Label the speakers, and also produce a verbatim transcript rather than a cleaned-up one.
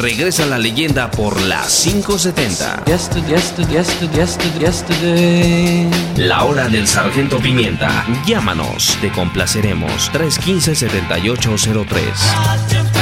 Speaker 1: regresa la leyenda por la quinientos setenta.
Speaker 2: Yesterday, yesterday, yesterday, yesterday, yesterday.
Speaker 1: La hora del Sargento Pimienta. Llámanos, te complaceremos. tres uno cinco, siete ocho cero tres.